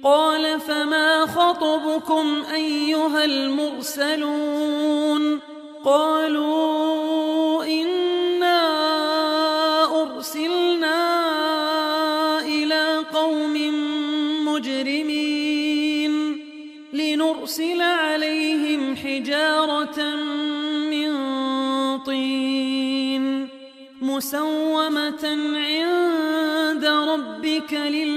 قال فما خطبكم أيها المرسلون قالوا إنا أرسلنا إلى قوم مجرمين لنرسل عليهم حجارة من طين مسومة عند ربك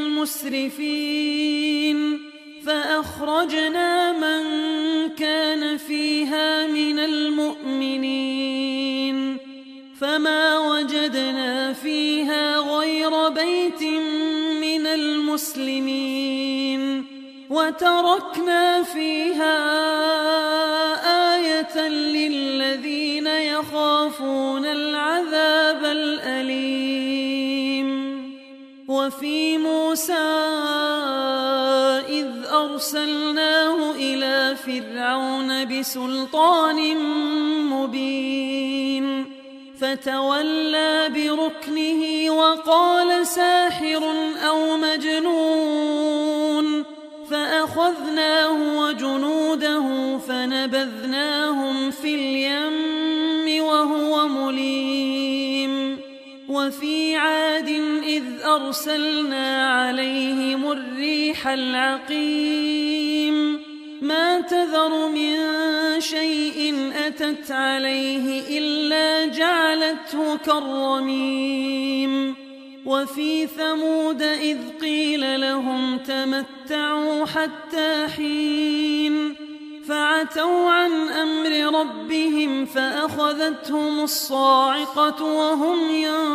للمسرفين فأخرجنا من كان فيها من المؤمنين فما وجدنا فيها غير بيت من المسلمين وتركنا فيها آية للذين يخافون العذاب الأليم وفي موسى إذ أرسلناه إلى فرعون بسلطان مبين فتولى بركنه وقال ساحر أو مجنون فأخذناه وجنوده فنبذناهم في اليم وهو مليم وفي عاد إذ أرسلنا عليهم الريح العقيم ما تذر من شيء أتت عليه إلا جعلته كالرميم وفي ثمود إذ قيل لهم تمتعوا حتى حين فعتوا عن أمر ربهم فأخذتهم الصاعقة وهم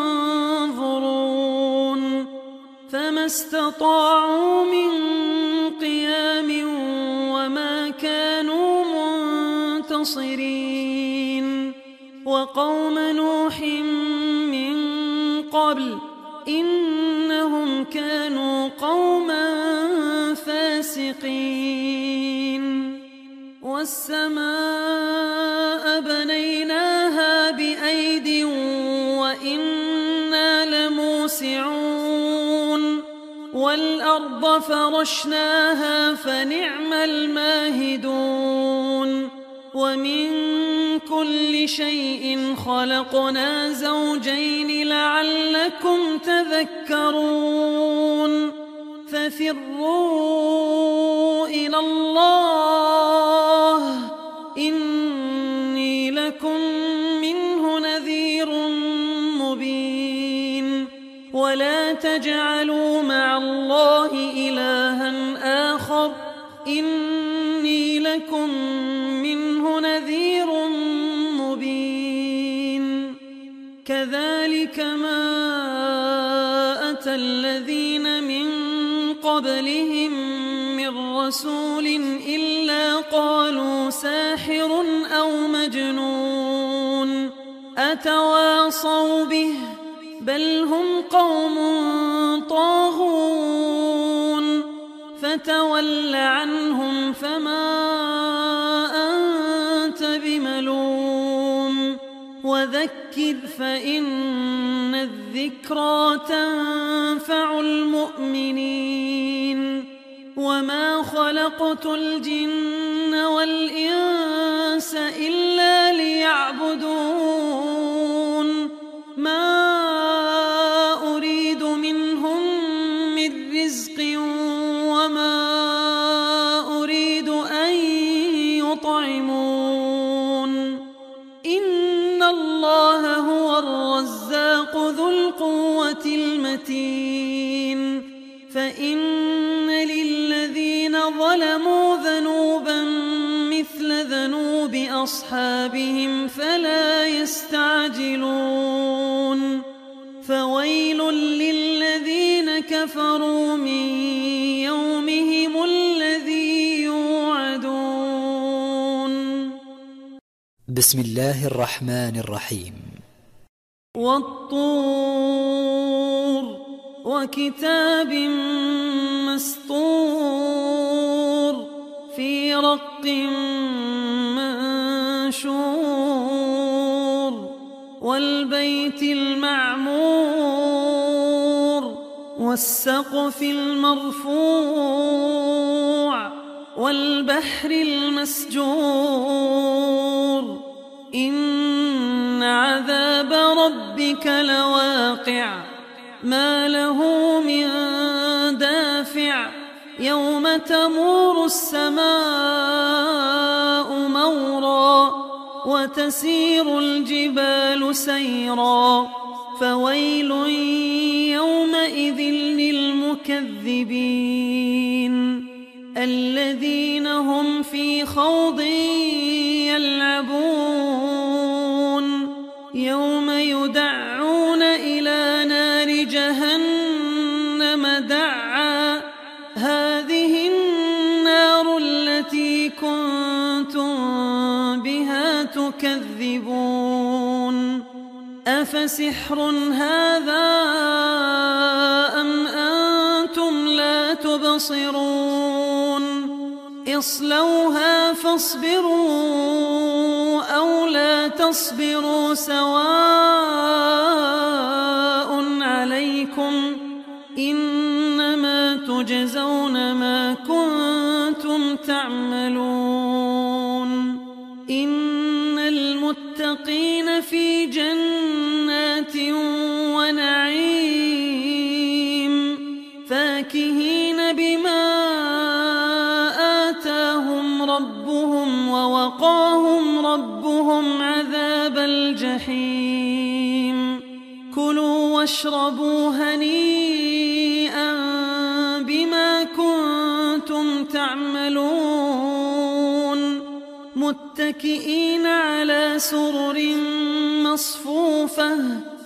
ينظرون فما استطاعوا من قيام وما كانوا منتصرين وقوم نوح من قبل إنهم كانوا قوما فاسقين والسماء بنيناها بأيد وإنا لموسعون والأرض فرشناها فنعم الماهدون ومن كل شيء خلقنا زوجين لعلكم تذكرون ففروا إلى الله إني لكم منه نذير مبين ولا تجعلوا مع الله إلها آخر إني لكم منه نذير مبين كذلك ما أتى الذين من قبلهم من رسول إلا قالوا ساحر أو مجنون أتواصوا به بل هم قوم طاغون فتول عنهم فما أنت بملوم وذكر فإن الذكرى تنفع المؤمنين وما خلقت الجن والإنس إلا ليعبدون ما أريد منهم من رزق وما أريد أن يطعمون إن الله هو الرزاق ذو القوة المتين فإن للذين ظلموا ذنوبا مثل ذنوب أصحابهم فلا يستعجلون فويل للذين كفروا من يومهم الذي يوعدون. بسم الله الرحمن الرحيم. والطور وكتاب مسطور في رق منشور والبيت المعمور والسقف المرفوع والبحر المسجور إن عذاب ربك لواقع ما له من دافع يوم تمور السماء مورا وتسير الجبال سيرا فويل يومئذ للمكذبين الذين هم في خوض يلعبون يوم يدعون إلى نار جهنم دعا هذه النار التي كنتم بها تكذبون أفسحر هذا أم أنتم لا تبصرون اصلوها فاصبروا أو لا تصبروا سواء عليكم إنما تجزون ما كنتم تعملون إن المتقين في جنات ونعيم فاكهين بما آتاهم ربهم ووقاهم ربهم عذاب الجحيم كلوا واشربوا هنيئا بما كنتم تعملون متكئين على سرر مصفوفة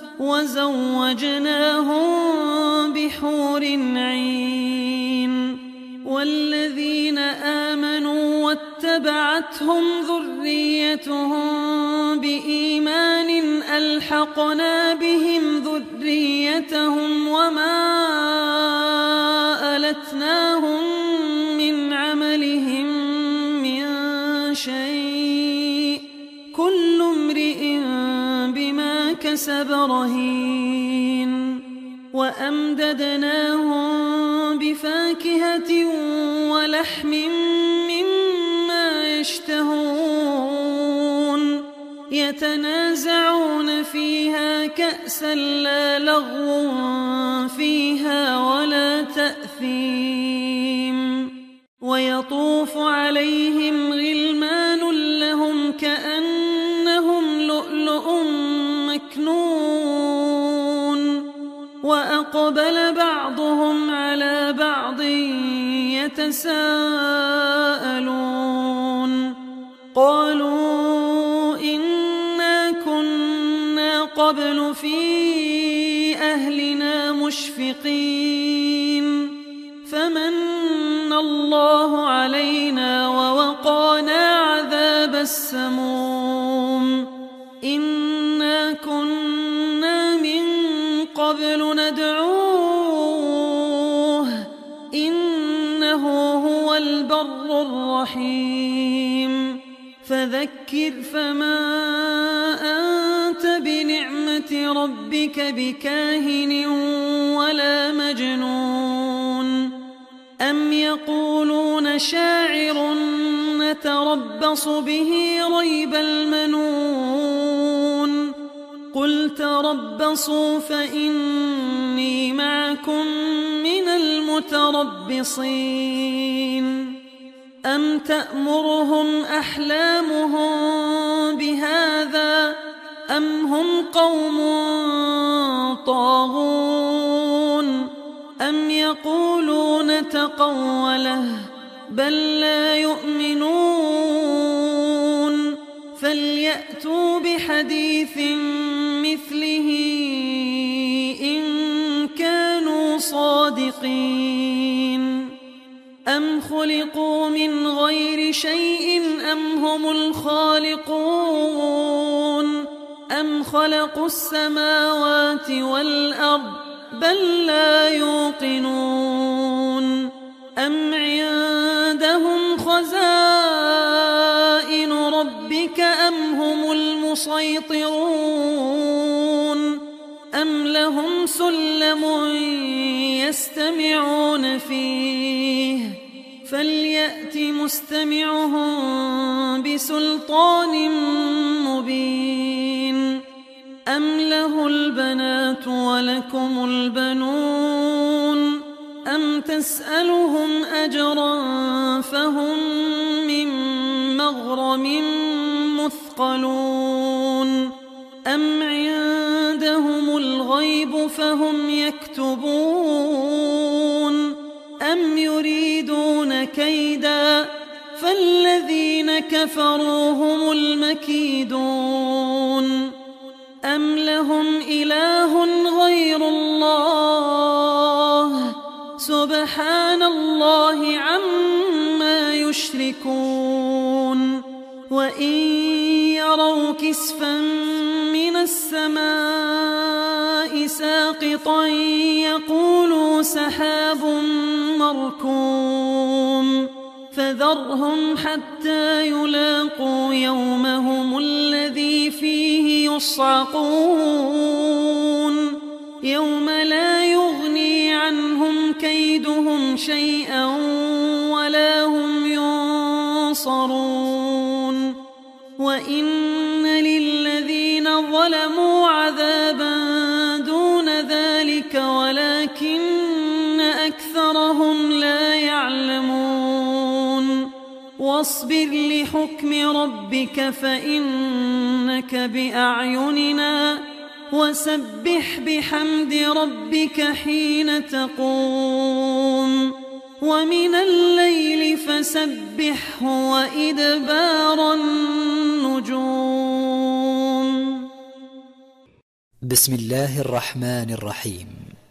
وزوجناهم بحور عين والذين آمنوا واتبعتهم ذريتهم بإيمان ألحقنا بهم ذريتهم وما ألتناهم من عملهم من شيء كل امرئ بما كسب رهين وأمددناهم بفاكهة ولحم مما يشتهون يتنازعون فيها كأسا لا لغو فيها ولا تأثيم ويطوف عليهم غلمان لهم كأنهم لؤلؤ مكنون وأقبل بعضهم على بعض يتساءلون قالوا إنا كنا قبل في أهلنا مشفقين فمن الله علينا ووقانا عذاب السموم إنا كنا من قبل ندعوه إنه هو البر الرحيم فذكر فما أنت بنعمة ربك بكاهن ولا مجنون أم يقولون شاعر نتربص به ريب المنون قل تربصوا فإني معكم من المتربصين أم تأمرهم أحلامهم بهذا أم هم قوم طاغون أم يقولون تقوله بل لا يؤمنون فليأتوا بحديث مثله إن كانوا صادقين أم خلقوا من غير شيء أم هم الخالقون أم خلقوا السماوات والأرض بل لا يوقنون أم عندهم خزائن ربك أم هم المسيطرون أم لهم سلم يستمعون فيه يأت مستمعهم بسلطان مبين أم له البنات ولكم البنون أم تسألهم أجرا فهم من مغرم مثقلون أم عندهم الغيب فهم يكتبون أم يريدون كيدا فالذين كفروا هم المكيدون أم لهم إله غير الله سبحان الله عما يشركون وإن يروا كسفا من السماء ساقطا يقولوا سحاب مركوم فذرهم حتى يلاقوا يومهم الذي فيه يصعقون يوم لا يغني عنهم كيدهم شيئا ولا هم ينصرون وإن للذين ظلموا عذابا دون ذلك ولكن أكثرهم لا يعلمون واصبر لحكم ربك فإنك بأعيننا وسبح بحمد ربك حين تقوم ومن الليل فسبحه وإدبار النجوم. بسم الله الرحمن الرحيم.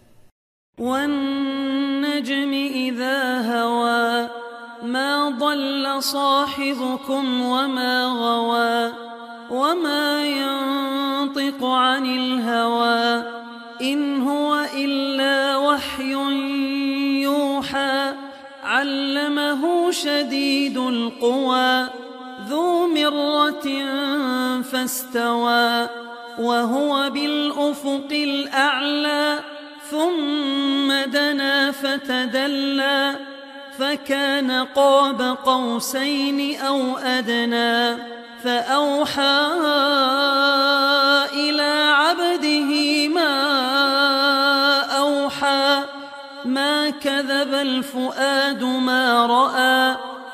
والنجم إذا هوى ما ضل صاحبكم وما غوى وما ينطق عن الهوى إن هو إلا وحي يوحى علمه شديد القوى ذو مرة فاستوى وهو بالأفق الأعلى ثم دنا فتدلى فكان قاب قوسين أو أدنى فأوحى إلى عبده ما أوحى ما كذب الفؤاد ما رأى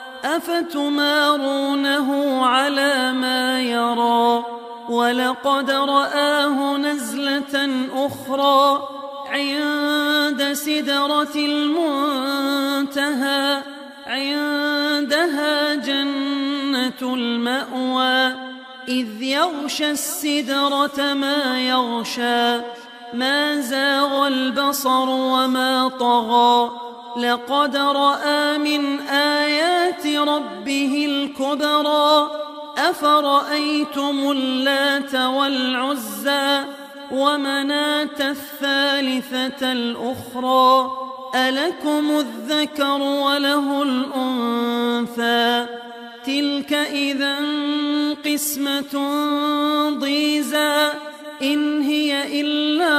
أفتمارونه على ما يرى ولقد رآه نزلة أخرى عند سدرة المنتهى عندها جنة المأوى إذ يغشى السدرة ما يغشى ما زاغ البصر وما طغى لقد رأى من آيات ربه الكبرى أفرأيتم اللات والعزى ومناة الثالثة الأخرى ألكم الذكر وله الأنثى تلك إذا قسمة ضيزى إن هي إلا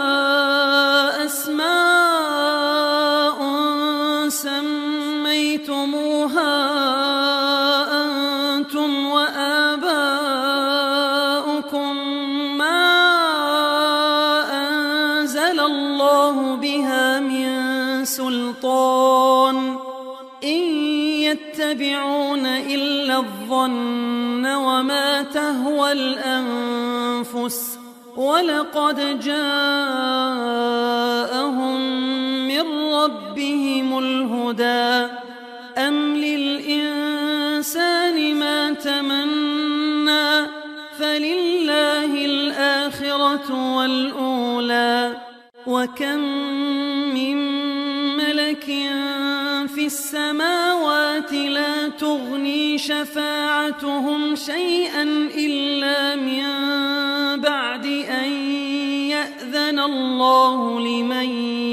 أسماء سميتموها أنتم وآباؤكم ما أنزل الله بها من سلطان إن يتبعون إلا الظن وما تهوى الأنفس ولقد جاءهم من ربهم الهدى أم للإنسان ما تمنى فلله الآخرة والأولى وكم من ملك في السماوات لا تغني شفاعتهم شيئا إلا من بعد أن يأذن الله لمن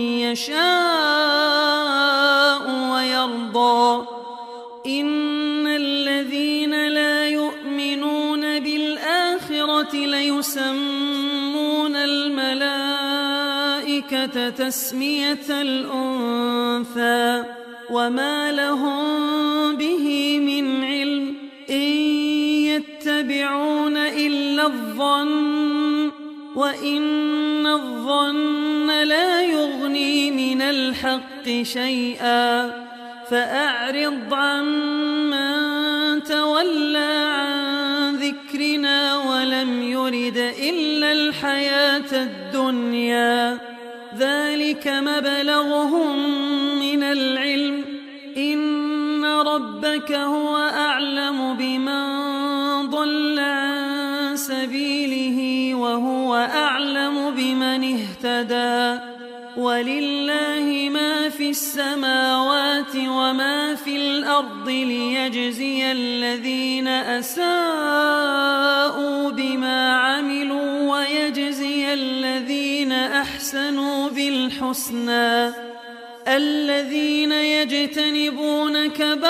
يشاء ويرضى إن الذين لا يؤمنون بالآخرة ليسمون الملائكة تسمية الأنثى وما لهم به من علم إن يتبعون إلا الظن وإن الظن لا يغني من الحق شيئا فأعرض عمن تولى عن ذكرنا ولم يرد إلا الحياة الدنيا ذلك مبلغهم من العلم إن ربك هو أعلم بمن ضل عن سبيله وهو أعلم بمن اهتدى ولله ما في السماوات وما في الأرض ليجزي الذين أساءوا بما عملوا ويجزي الذين أحسنوا بالحسنى الذين يجتنبون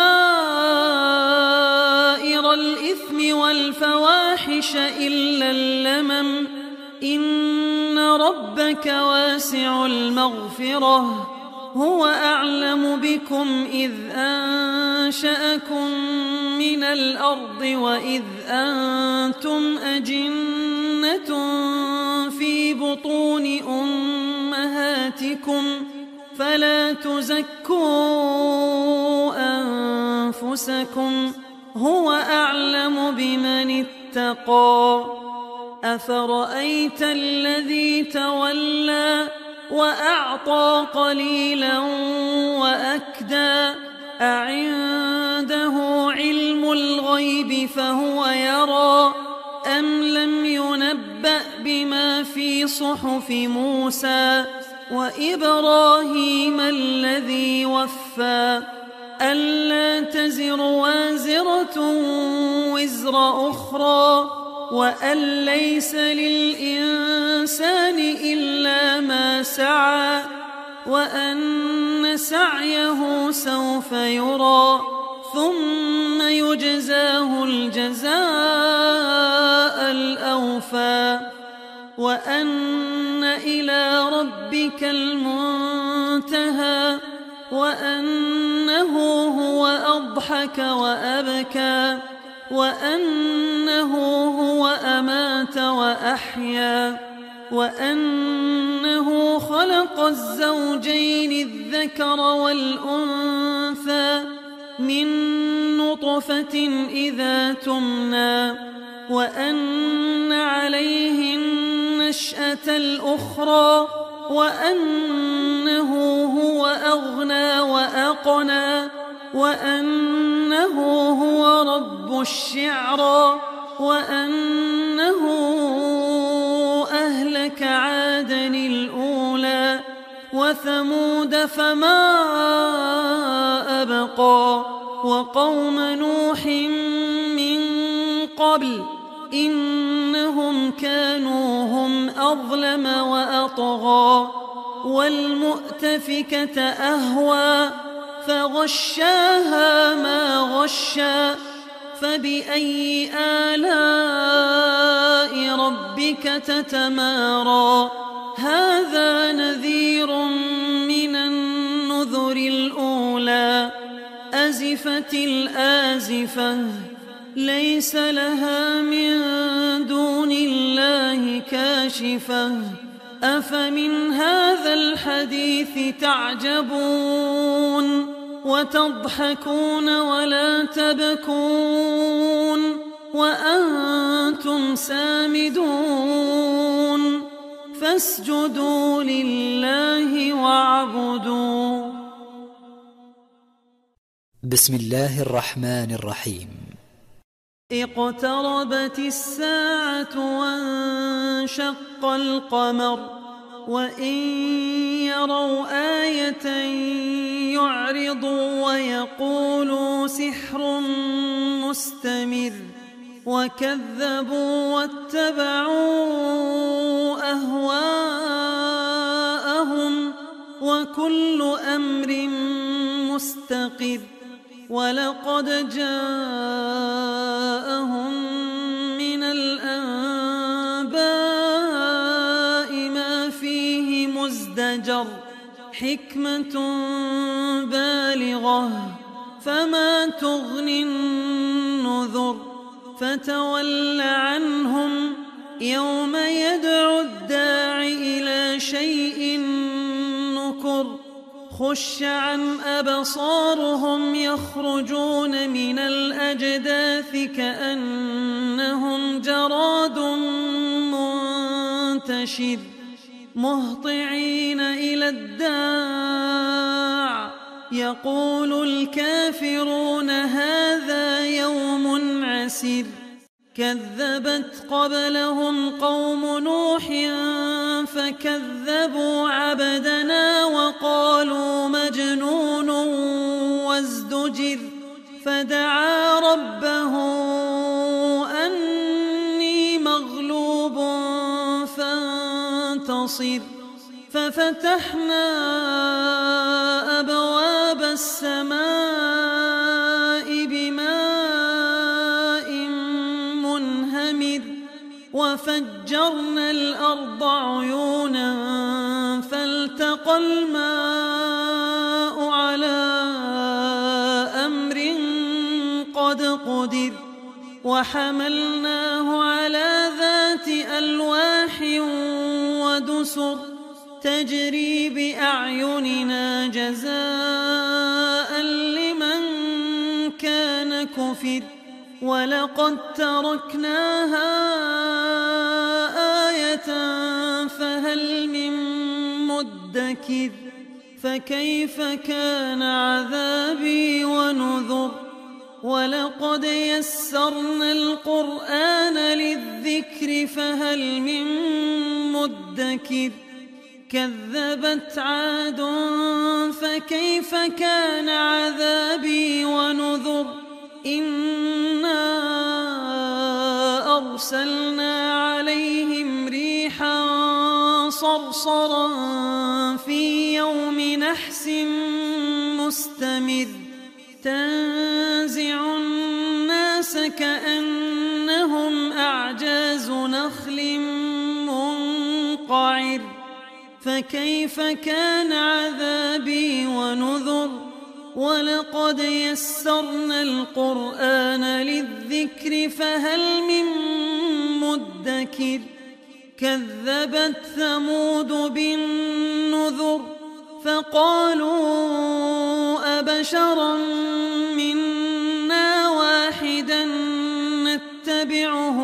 كبائر الإثم والفواحش إلا اللمم إن ربك واسع المغفرة هو أعلم بكم إذ أنشأكم من الأرض وإذ أنتم أجنة في بطون أمهاتكم فلا تزكوا أنفسكم هو أعلم بمن اتقى أفرأيت الذي تولى وأعطى قليلا وأكدى أعنده علم الغيب فهو يرى أم لم ينبأ بما في صحف موسى وإبراهيم الذي وفى ألا تزر وازرة وزر أخرى وأن ليس للإنسان إلا ما سعى وأن سعيه سوف يرى ثم يجزاه الجزاء الأوفى وأن إلى ربك المنتهى وأنه هو أضحك وأبكى وأنه هو أمات وأحيا وأنه خلق الزوجين الذكر والأنثى من نطفة إذا تمنى وأن عليه النشأة الأخرى وأنه هو أغنى وأقنى وأنه هو رب الشعرى وأنه أهلك عادا الأولى وثمود فما أبقى وقوم نوح من قبل إنهم كانوا هم أظلم وأطغى والمؤتفكة أهوى فغشاها ما غشى فبأي آلاء ربك تتمارى هذا نذير من النذر الأولى أزفت الآزفة ليس لها من دون الله كاشفة أفمن هذا الحديث تعجبون وتضحكون ولا تبكون وأنتم سامدون فاسجدوا لله واعبدوا. بسم الله الرحمن الرحيم. اقتربت الساعة وانشق القمر وإن يروا آية يعرضوا ويقولوا سحر مستمر وكذبوا واتبعوا أهواءهم وكل أمر مستقر ولقد جاءهم من الأنباء ما فيه مزدجر حكمة بالغة فما تغني النذر فتول عنهم يوم يدعو الداع إلى شيء نكر خش عن أبصارهم يخرجون من الأجداث كأنهم جراد منتشر مهطعين إلى الداع يقول الكافرون هذا يوم عسير كذبت قبلهم قوم نوح فكذبوا عبدنا وقالوا مجنون وازدجر فدعا ربه أني مغلوب فانتصر ففتحنا أبواب السماء بماء منهمر وفجرنا الأرض عيونا فالتقى الماء على أمر قد قدر وحملناه على ذات ألواح ودسر تجري بأعيننا جزاء لمن كان كفر ولقد تركناها آية فهل من مدكر فكيف كان عذابي ونذر ولقد يسرنا القرآن للذكر فهل من مدكر كذبت عاد فكيف كان عذابي ونذر إنا أرسلنا عليهم ريحا صرصرا في يوم نحس مستمر تنزع الناس كأنهم أعجاز نخل منقعر فكيف كان عذابي ونذر ولقد يسرنا القرآن للذكر فهل من مدكر كذبت ثمود بالنذر فقالوا أبشرا منا واحدا نتبعه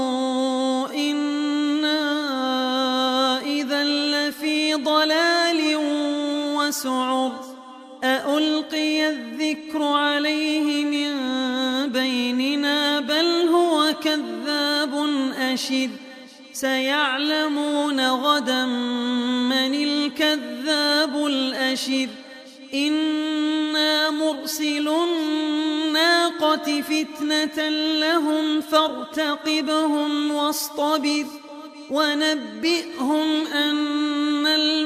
إنا إذا لفي ضلال وسعر أألقي الذكر عليه من بيننا بل هو كذاب أشر سيعلمون غدا من الكذاب الأشر إنا مرسل الناقة فتنة لهم فارتقبهم واصطبر ونبئهم أن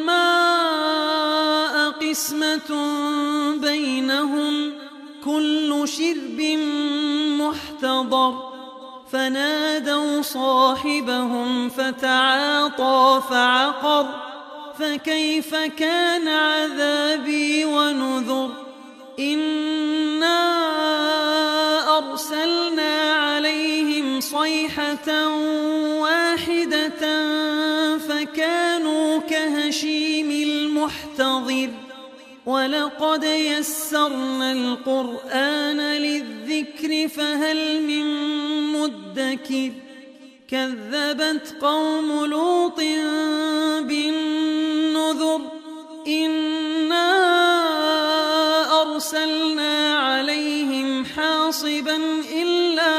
الماء قسمة بينهم كل شرب محتضر فنادوا صاحبهم فتعاطى فعقر فكيف كان عذابي ونذر إنا أرسلنا عليهم صيحة واحدة فكانوا كهشيم المحتضر ولقد يسرنا القرآن للذكر فهل من مدكر كذبت قوم لوط بالنذر إنا أرسلنا عليهم حاصبا إلا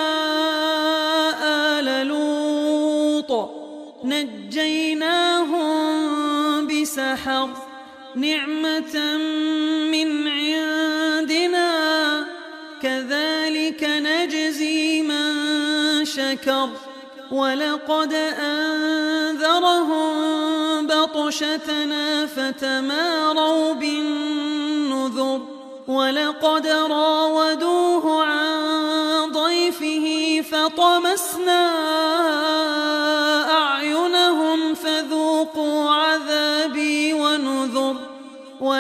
آل لوط نجيناهم بسحر نعمة من عندنا كذلك نجزي من شكر ولقد أنذرهم بطشتنا فتماروا بالنذر ولقد راودوه عن ضيفه فطمسنا أعينهم فذوقوا عذابي ونذر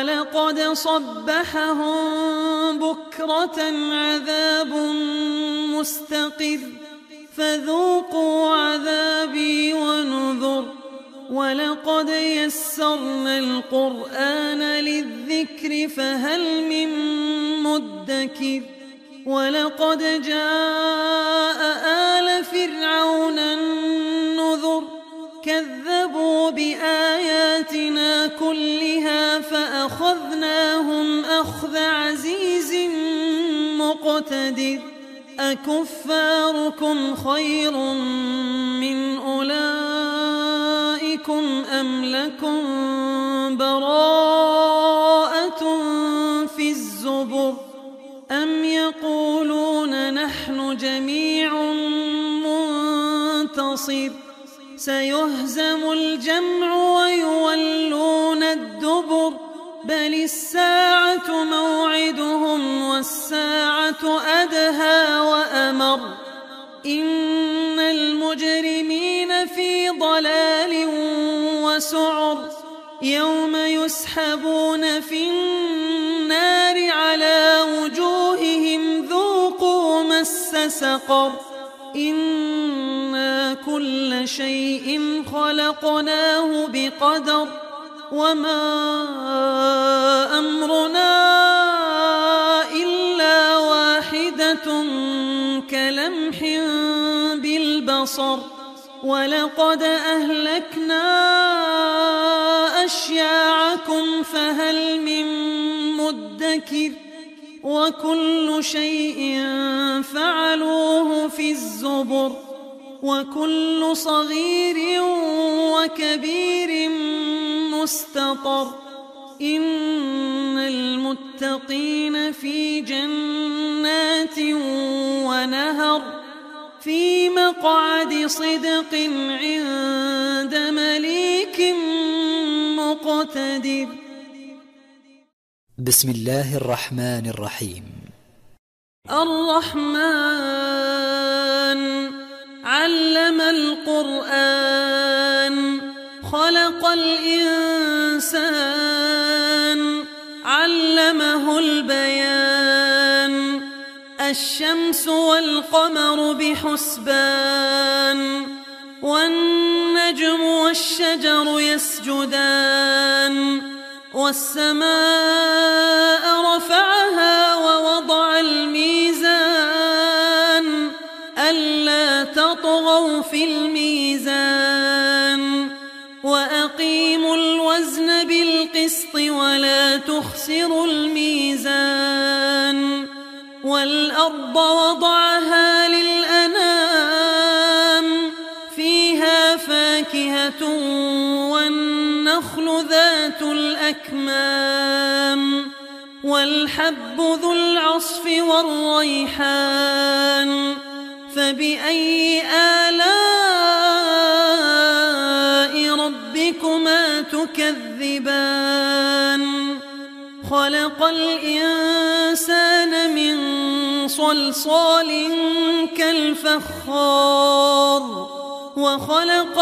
صبحهم بكرة عذاب مستقر فذوقوا عذابي ونذر ولقد يسرنا القرآن للذكر فهل من مدكر ولقد جاء آل فرعون النذر كذبوا بآياتنا كلها فأخذناهم أخذ عزيز مقتدر أكفاركم خير من أولئكم أم لكم براءة في الزبر أم يقولون نحن جميع منتصر سيهزم الجمع ويولون الدبر بل الساعة موعدهم والساعة أدهى وأمر إن المجرمين في ضلال وسعر يوم يسحبون في النار على وجوههم ذوقوا مس سقر إنا كل شيء خلقناه بقدر وما أمرنا إلا واحدة كلمح بالبصر ولقد أهلكنا أشياعكم فهل من مدكر وكل شيء فعلوه في الزبر وكل صغير وكبير مستطر إن المتقين في جنات ونهر في مقعد صدق عند مليك مقتدر. بسم الله الرحمن الرحيم. الرحمن علم القرآن خلق الإنسان علمه البيان الشمس والقمر بحسبان والنجم والشجر يسجدان والسماء رفعها ووضع الميزان ألا تطغوا في الميزان وأقيموا الوزن بالقسط ولا تخسروا الميزان والأرض وضعها للأنام فيها فاكهة والنخل ذات الأكمام والحب ذو العصف والريحان فبأي آلاء ربكما تكذبان خلق الإنسان من صلصال كالفخار وخلق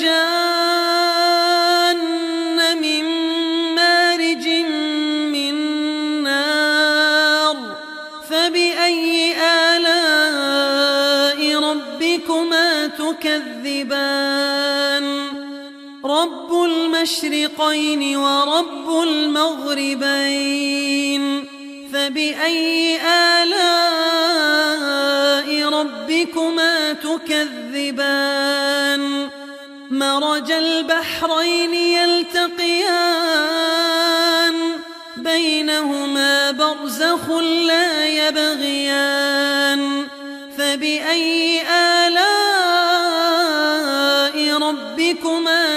الجان من مارج من نار فبأي آلاء ربكما تكذبان رب المشرقين ورب المغربين فبأي آلاء ربكما تكذبان مرج البحرين يلتقيان بينهما برزخ لا يبغيان فبأي آلاء ربكما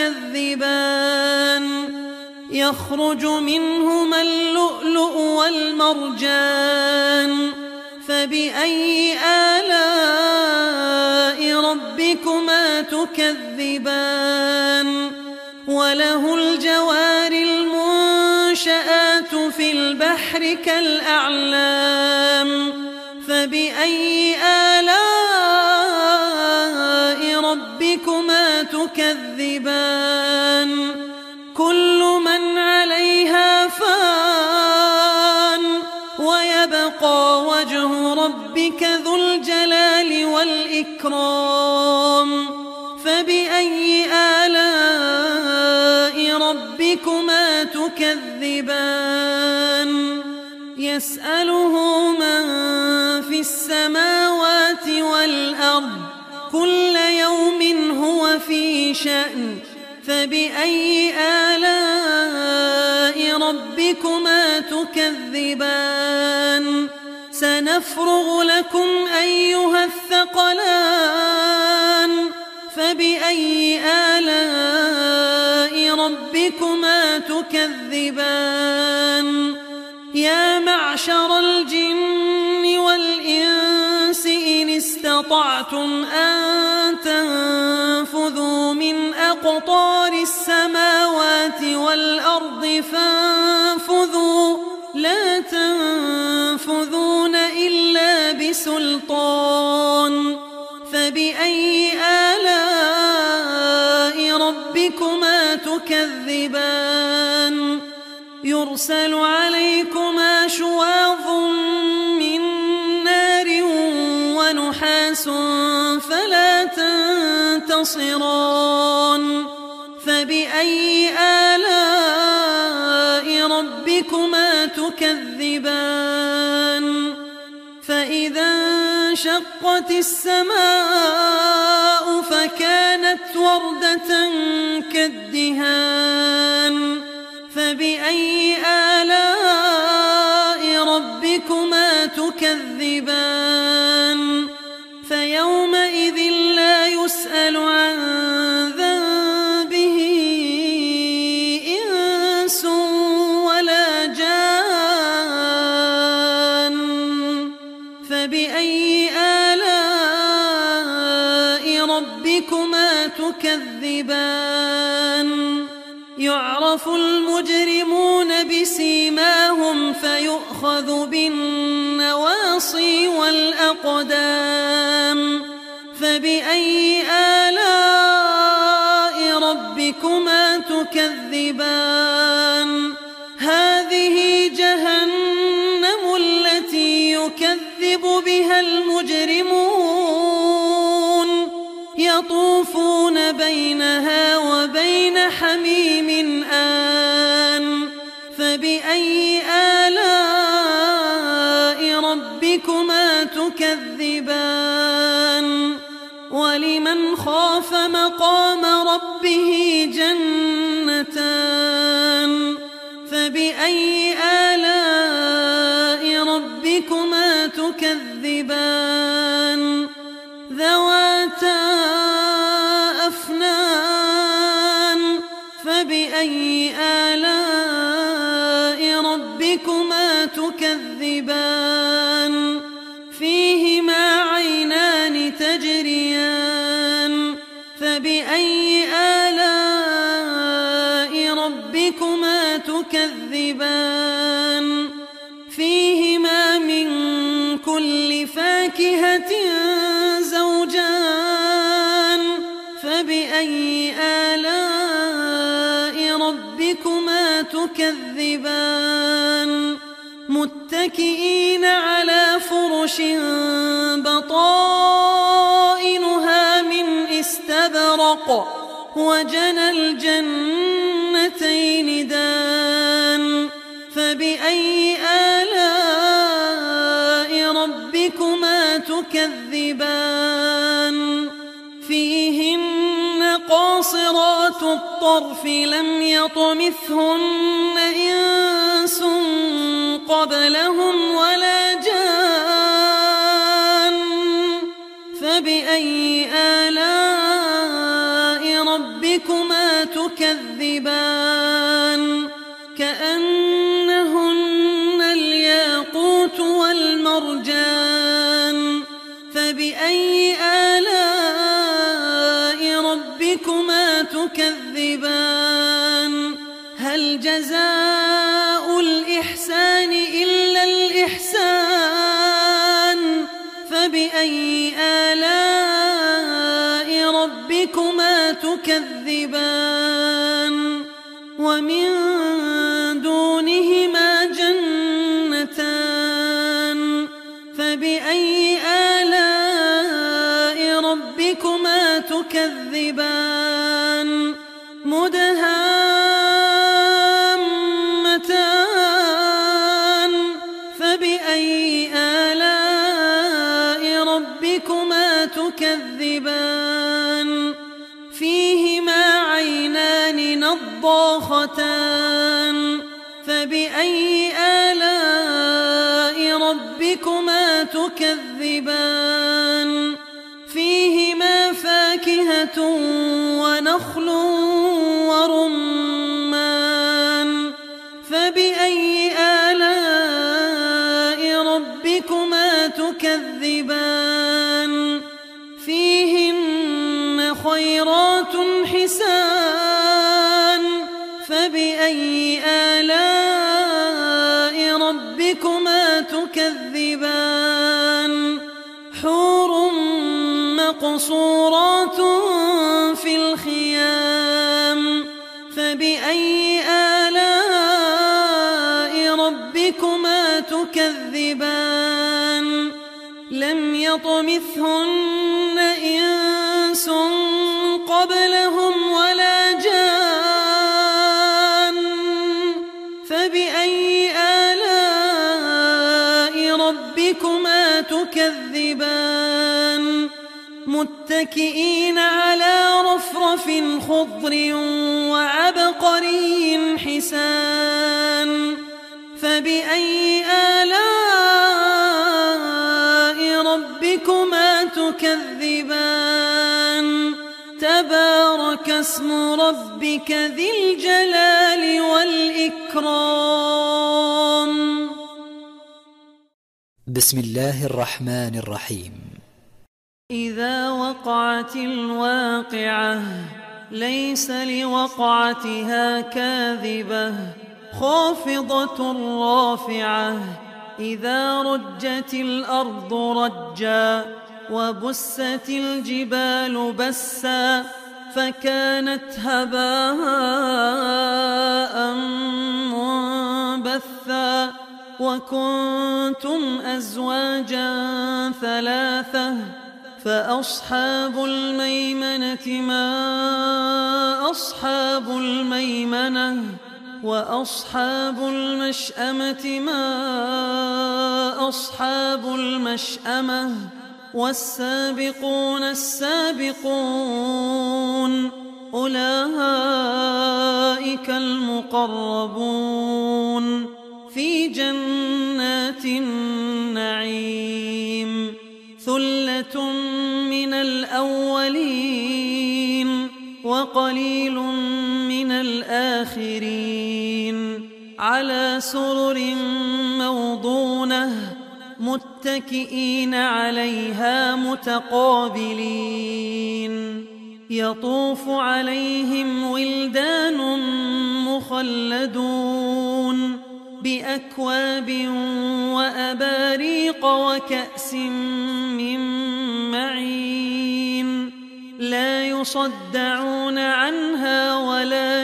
تكذبان يخرج منهما اللؤلؤ والمرجان فبأي آلاء ربكما تكذبان وله الجوار المنشآت في البحر كالأعلام فبأي آلاء ربكما تكذبان كل من عليها فان وجه ربك ذو الجلال والإكرام فبأي آلاء ربكما تكذبان يسأله من في السماوات والأرض كل يوم هو في شأن فبأي آلاء ربكما تكذبان سنفرغ لكم أيها الثقلان فبأي آلاء ربكما تكذبان يا معشر الجن والإنس إن استطعتم أن تنفذوا من أقطار السماوات والأرض فانفذوا لا تنفذون إلا بسلطان فبأي آلاء ربكما تكذبان يرسل عليكما شواظ من نار ونحاس فلا تنتصران فبأي آلاء ربكما تكذبان فإذا انشقت السماء فكانت وردة كالدهان فبأي آلاء ربكما تكذبان فيومئذ لا يسأل عن ذنبه إنس ولا جان فبأي آلاء ربكما تكذبان يعرف المجرمون بسيماهم فيؤخذ بالنواصي والأقدام فبأي آلاء ربكما تكذبان هذه جهنم التي يكذب بها المجرمون يطوفون بينها وبين حميم آن فبأي آلاء ربكما تكذبان ولمن خاف مقام ربه جنتان فبأي آلاء ربكما تكذبان ذواتا أفنان فبأي آلاء ربكما تكذبان فيهما عينان تجريان فبأي آلاء ربكما تكذبان فيهما من كل فاكهة زوجان فبأي آلاء ربكما تكذبان متكئين على فرش بطائنها من استبرق وجنى الجنتين دان فبأي آلاء ربكما تكذبان فيهن قاصرات الطرف لم يطمثهن إنس قبلهم ولا جان فبأي آلاء ربكما تكذبان كأنهن الياقوت والمرجان فبأي آلاء ربكما تكذبان هل جزاء الإحسان إلا الإحسان فبأي آلاء ربكما تكذبان ومن دونهما جنتان فبأي آلاء ربكما تكذبان مدهامتان فبأي آلاء ربكما تكذبان فيهما عينان نضاختان فبأي آلاء ربكما تكذبان فيهما فاكهة ونخل ورمان فبأي آلاء ربكما تكذبان فيهن خيرات حسان فبأي آلاء ربكما تكذبان حور مقصورات في الخيام فبأي آلاء ربكما تكذبان لم يطمثهن إنس قبلهم ولا جان فبأي آلاء ربكما تكذبان متكئين على رفرف خضر وعبقري حسان فبأي آلاء ربكما تكذبان تبارك اسم ربك ذي الجلال والإكرام. بسم الله الرحمن الرحيم. إذا وقعت الواقعة ليس لوقعتها كاذبة خافضة رافعة إذا رجت الأرض رجا وبست الجبال بسا فكانت هباء منبثا وكنتم أزواجا ثلاثة فأصحاب الميمنة ما أصحاب الميمنة وأصحاب المشأمة ما أصحاب المشأمة والسابقون السابقون أولئك المقربون في جنات النعيم ثلة من الأولين وقليل من الآخرين على سرر موضونة متكئين عليها متقابلين يطوف عليهم ولدان مخلدون بأكواب وأباريق وكأس من معين لا يصدعون عنها ولا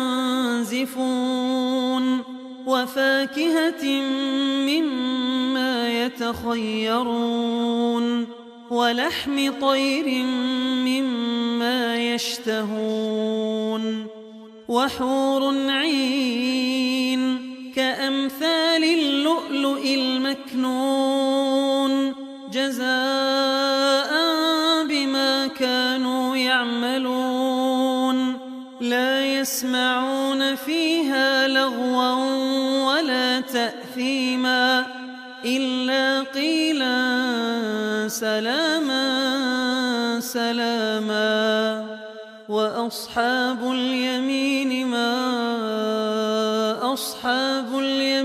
ينزفون وفاكهة مما يتخيرون ولحم طير مما يشتهون وحور عين كأمثال اللؤلؤ المكنون جزاء بما كانوا يعملون لا يسمعون فيها لغوا ولا تأثيما إلا قيلا سلاما سلاما وأصحاب اليمين ما أصحاب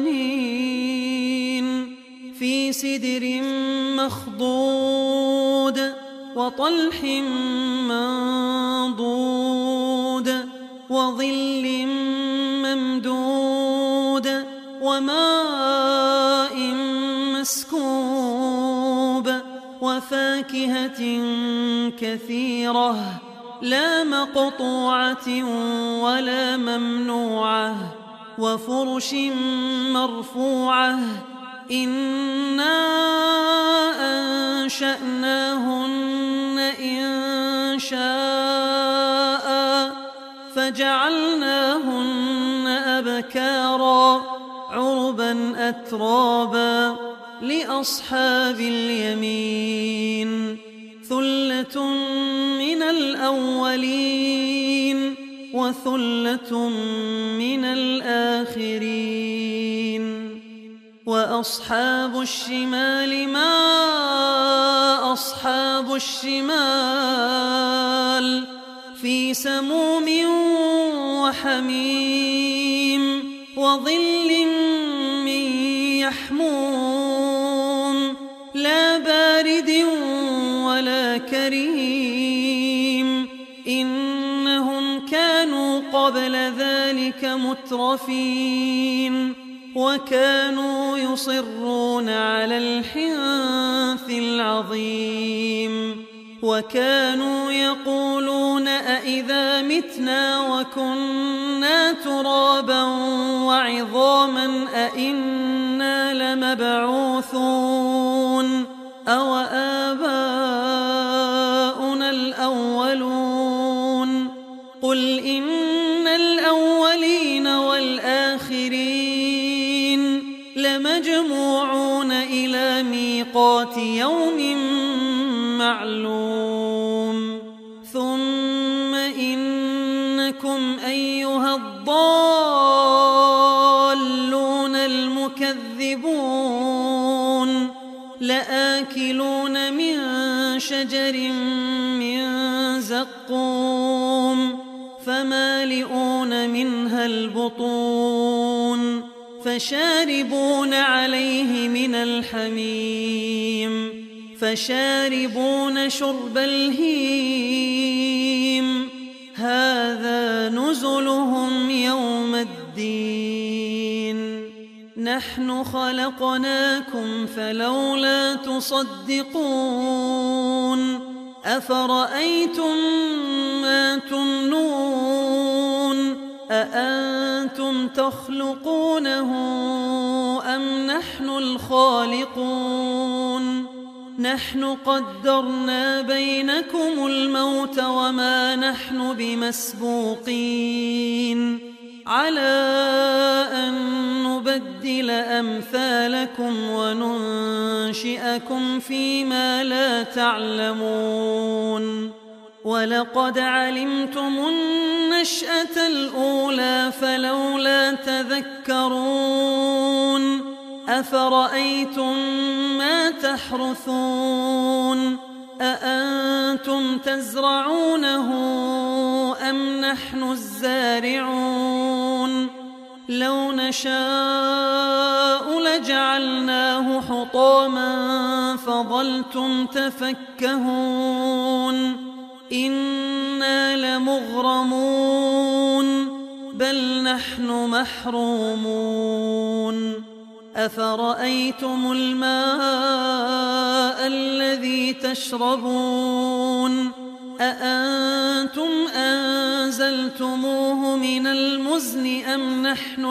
اليمين في سدر مخضود وطلح منضود وظل ممدود وماء مسكوب وفاكهة كثيرة لا مقطوعة ولا ممنوعة وفرش مرفوعة إنا أنشأناهن إنشاء فجعلناهن أبكارا عربا أترابا لأصحاب اليمين ثلة من الأولين وثلة من الآخرين وأصحاب الشمال ما أصحاب الشمال في سموم وحميم وظل من يحموم لا بارد ولا كريم إنهم كانوا قبل ذلك مترفين وكانوا يصرون على الحنث العظيم وكانوا يقولون أئذا متنا وكنا ترابا وعظاما أئنا لمبعوثون أو آباؤنا الأولون قل إن الأولين والآخرين لمجموعون إلى ميقات يوم معلوم ثم إنكم أيها الضالون المكذبون لآكلون من شجر من زقوم فمالئون منها البطون فشاربون عليه من الحميم فشاربون شرب الهيم هذا نزلهم يوم الدين نحن خلقناكم فلولا تصدقون أفرأيتم ما تمنون أأنتم تخلقونه أم نحن الخالقون نحن قدرنا بينكم الموت وما نحن بمسبوقين على أن نبدل أمثالكم وننشئكم فيما لا تعلمون ولقد علمتم النشأة الأولى فلولا تذكرون أفرأيتم ما تحرثون أأنتم تزرعونه أم نحن الزارعون لو نشاء لجعلناه حطاما فظلتم تفكهون إنا لمغرمون بل نحن محرومون أفرأيتم الماء الذي تشربون أأنتم أنزلتموه من المزن أم نحن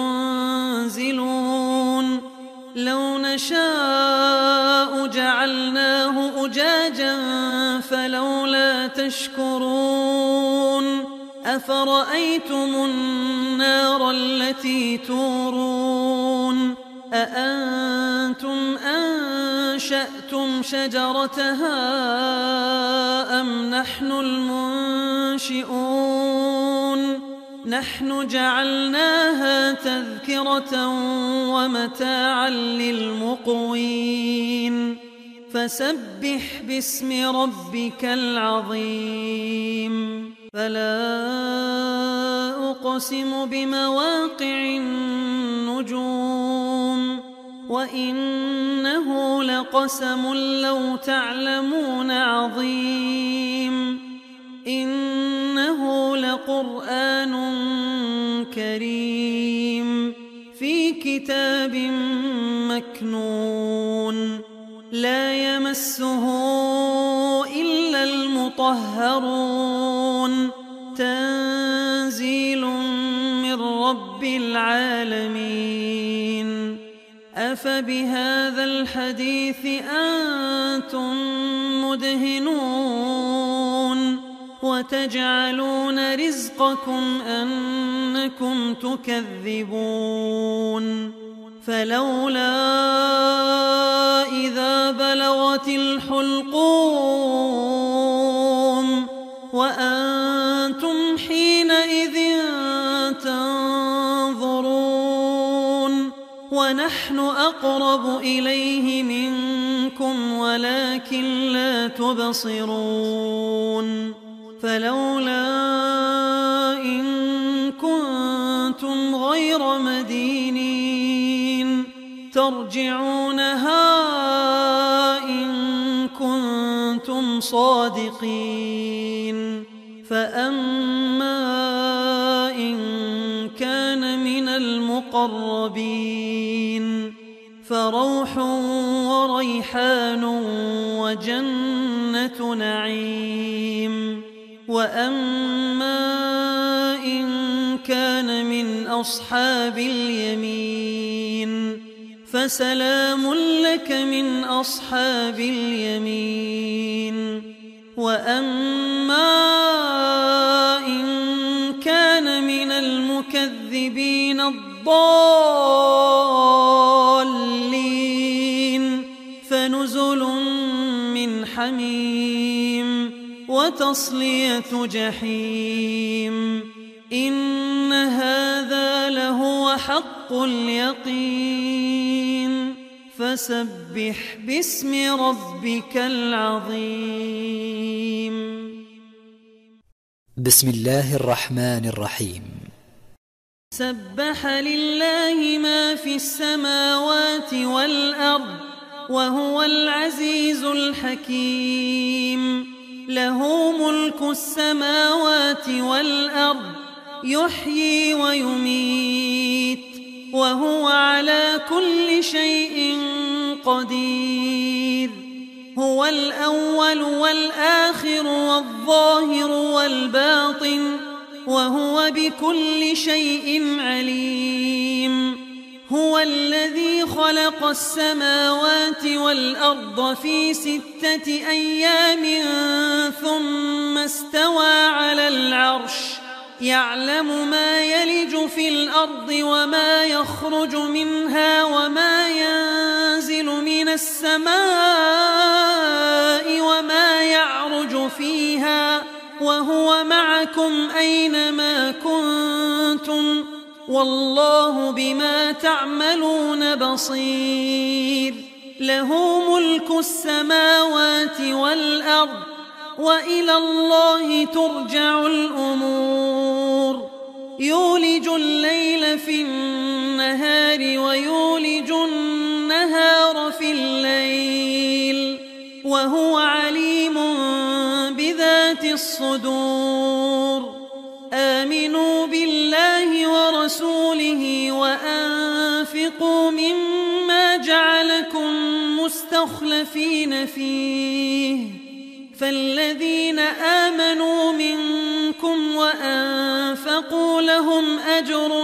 المنزلون لو نشاء جعلناه أجاجا فلولا تشكرون أفرأيتم النار التي تورون أأنتم أنشأتم شجرتها أم نحن المنشئون نحن جعلناها تذكرة ومتاعا للمقوين فسبح باسم ربك العظيم فلا أقسم بمواقع النجوم وإنه لقسم لو تعلمون عظيم إنه لقرآن كريم في كتاب مكنون لا يمسه إلا المطهرون تنزيل من رب العالمين أفبهذا الحديث أنتم مدهنون وتجعلون رزقكم أنكم تكذبون فلولا إذا بلغت الحلقوم وأنتم حينئذ تنظرون ونحن أقرب إليه منكم ولكن لا تبصرون فلولا إن كنتم غير مدينين ترجعونها إن كنتم صادقين فأما إن كان من المقربين فروح وريحان وجنة نعيم وأما إن كان من أصحاب اليمين فسلام لك من أصحاب اليمين وأما إن كان من المكذبين الضالين فنزل من حميم وتصلية جحيم إن هذا لهو حق اليقين فسبح باسم ربك العظيم. بسم الله الرحمن الرحيم. سبح لله ما في السماوات والأرض وهو العزيز الحكيم له ملك السماوات والأرض يحيي ويميت وهو على كل شيء قدير هو الأول والآخر والظاهر والباطن وهو بكل شيء عليم هو الذي خلق السماوات والأرض في 6 أيام ثم استوى على العرش يعلم ما يلج في الأرض وما يخرج منها وما ينزل من السماء وما يعرج فيها وهو معكم أينما كنتم والله بما تعملون بصير له ملك السماوات والأرض وإلى الله ترجع الأمور يولج الليل في النهار ويولج النهار في الليل وهو عليم بذات الصدور آمنوا بالله ورسوله وأنفقوا مما جعلكم مستخلفين فيه فالذين آمنوا منكم وأنفقوا لهم أجر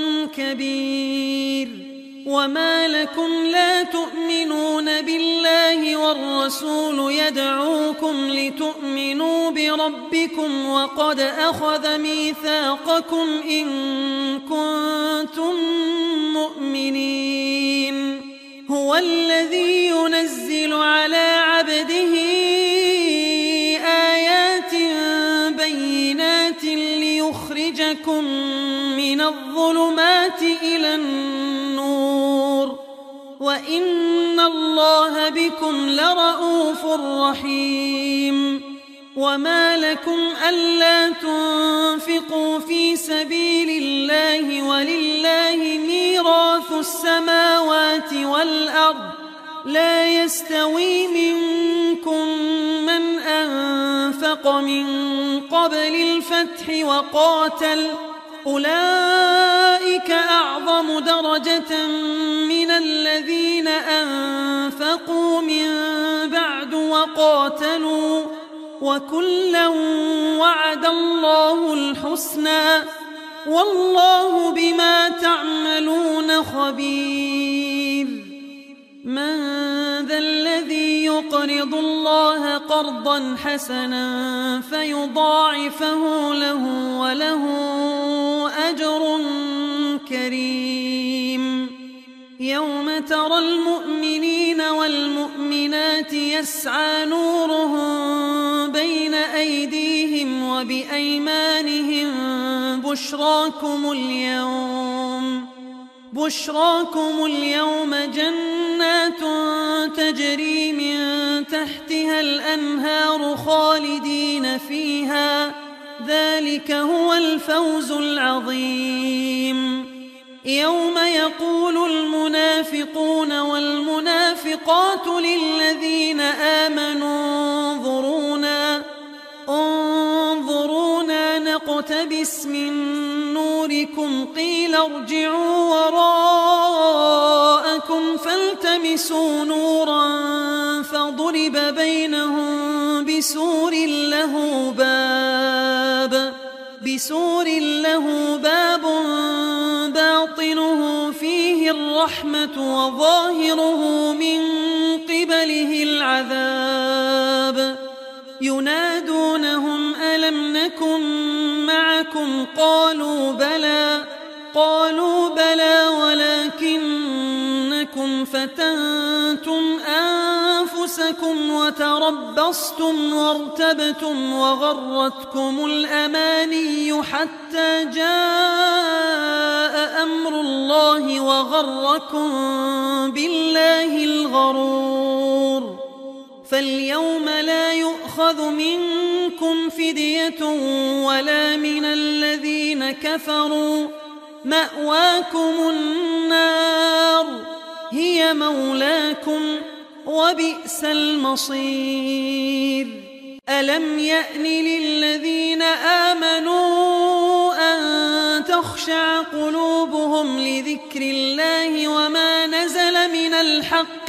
كبير وما لكم لا تؤمنون بالله والرسول يدعوكم لتؤمنوا بربكم وقد أخذ ميثاقكم إن كنتم مؤمنين هو الذي ينزل على عبده آيات بينات ليخرجكم من الظلمات إلى النور وإن الله بكم لرءوف رحيم وما لكم ألا تنفقوا في سبيل الله ولله ميراث السماوات والأرض لا يستوي منكم من أنفق من قبل الفتح وقاتل أولئك أعظم درجة من الذين أنفقوا من بعد وقاتلوا وكلا وعد الله الحسنى والله بما تعملون خبير من ذا الذي يقرض الله قرضا حسنا فيضاعفه له وله أجر كريم يوم ترى المؤمنين والمؤمنات يسعى نورهم بين أيديهم وبأيمانهم بشراكم اليوم جنات تجري من تحتها الأنهار خالدين فيها ذلك هو الفوز العظيم يوم يقول المنافقون والمنافقات للذين آمنوا انظرونا نقتبس من نوركم قيل ارجعوا وراءكم فالتمسوا نورا فضرب بينهم بسور له باب باطنه فيه الرحمة وظاهره من قبله العذاب ينادونهم ألم نكن معكم قالوا بلى ولكنكم فتنتم أنفسكم وتربصتم وارتبتم وغرتكم الأماني حتى جاء أمر الله وغركم بالله الغرور فاليوم لا يؤخذ منكم فدية ولا من الذين كفروا مأواكم النار هي مولاكم وبئس المصير ألم يأن للذين آمنوا أن تخشع قلوبهم لذكر الله وما نزل من الحق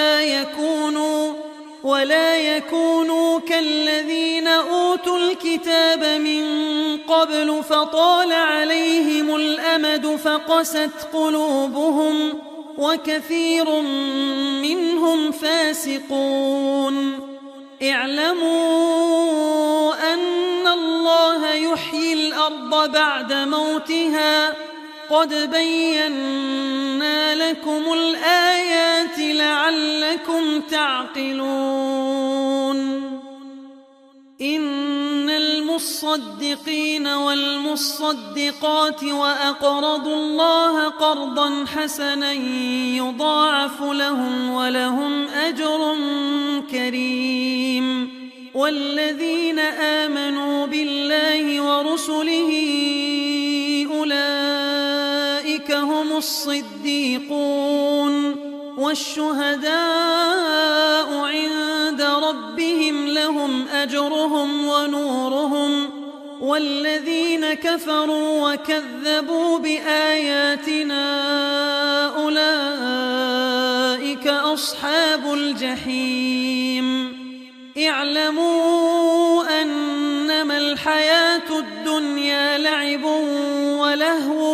ولا يكونوا كالذين أوتوا الكتاب من قبل فطال عليهم الأمد فقست قلوبهم وكثير منهم فاسقون اعلموا أن الله يحيي الأرض بعد موتها قد بينا لكم الآيات لعلكم تعقلون إن المصدقين والمصدقات وأقرضوا الله قرضا حسنا يضاعف لهم ولهم أجر كريم والذين آمنوا بالله ورسله أولئك هم الصديقون والشهداء عند ربهم لهم أجرهم ونورهم والذين كفروا وكذبوا بآياتنا أولئك أصحاب الجحيم اعلموا أنما الحياة الدنيا لعب ولهو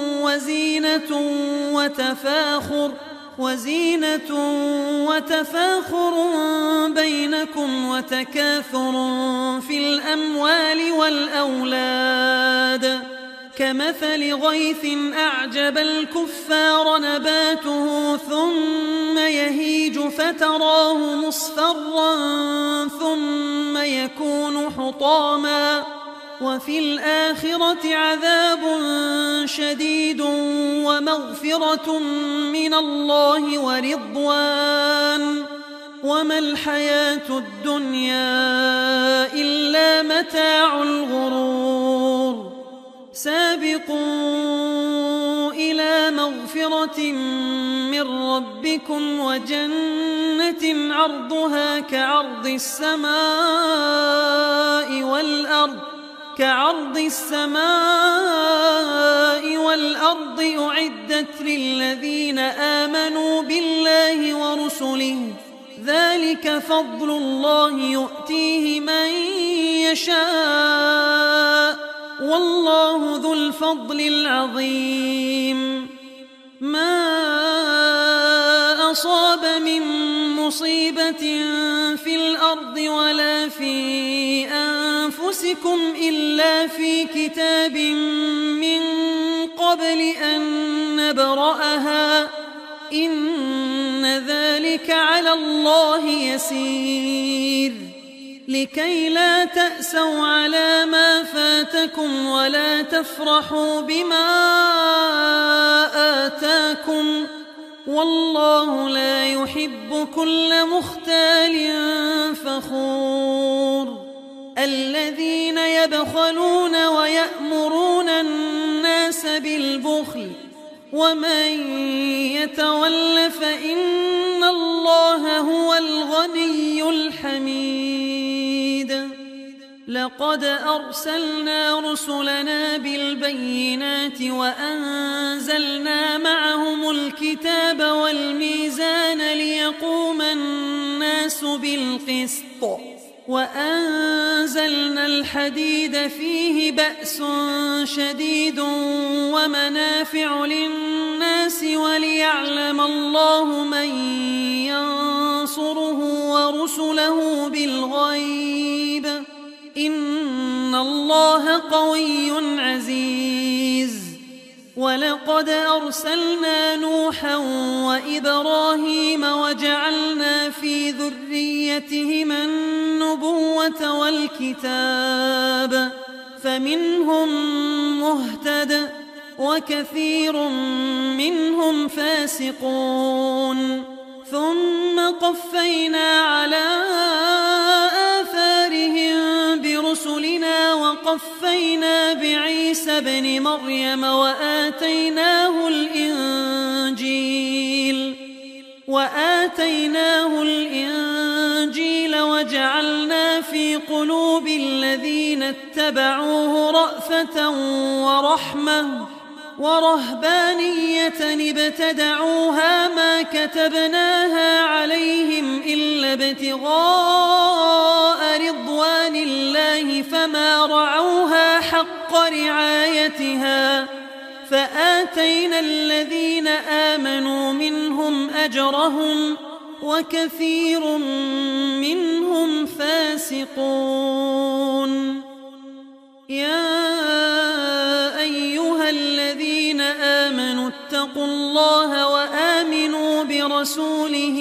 وزينة وتفاخر بينكم وتكاثر في الأموال والأولاد كمثل غيث أعجب الكفار نباته ثم يهيج فتراه مصفرا ثم يكون حطاما وفي الآخرة عذاب شديد ومغفرة من الله ورضوان وما الحياة الدنيا إلا متاع الغرور سابقوا إلى مغفرة من ربكم وجنة عرضها كعرض السماء والأرض أعدت للذين آمنوا بالله ورسله ذلك فضل الله يؤتيه من يشاء والله ذو الفضل العظيم ما أصاب من مصيبة في الأرض ولا في أنفسكم إلا في كتاب من قبل أن نبرأها إن ذلك على الله يسير لكي لا تأسوا على ما فاتكم ولا تفرحوا بما آتاكم والله لا يحب كل مختال فخور الذين يبخلون ويأمرون الناس بالبخل ومن يتول فإن الله هو الغني الحميد لقد أرسلنا رسلنا بالبينات وأنزلنا معهم الكتاب والميزان ليقوم الناس بالقسط وأنزلنا الحديد فيه بأس شديد ومنافع للناس وليعلم الله من ينصره ورسله بالغيب إن الله قوي عزيز ولقد أرسلنا نوحا وإبراهيم وجعلنا في ذريتهما النبوة والكتاب فمنهم مهتد وكثير منهم فاسقون ثم قفينا على آثارهم برسلنا وقفينا بعيسى ابن مريم وآتيناه الإنجيل وجعلنا في قلوب الذين اتبعوه رأفة ورحمة ورهبانية ابتدعوها ما كتبناها عليهم إلا ابتغاء رضوان الله فما رعوها حق رعايتها فآتينا الذين آمنوا منهم أجرهم وكثير منهم فاسقون يا أيها الذين آمنوا اتقوا الله وآمنوا برسوله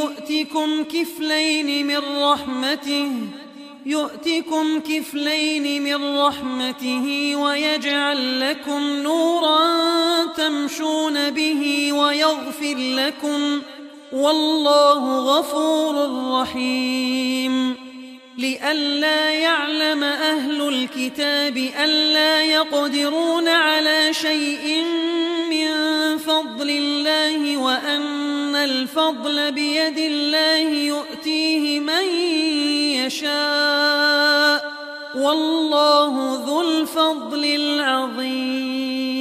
يؤتكم كفلين من رحمته ويجعل لكم نورا تمشون به ويغفر لكم والله غفور رحيم لئلا يعلم أهل الكتاب ألا يقدرون على شيء من فضل الله وأن الفضل بيد الله يؤتيه من يشاء والله ذو الفضل العظيم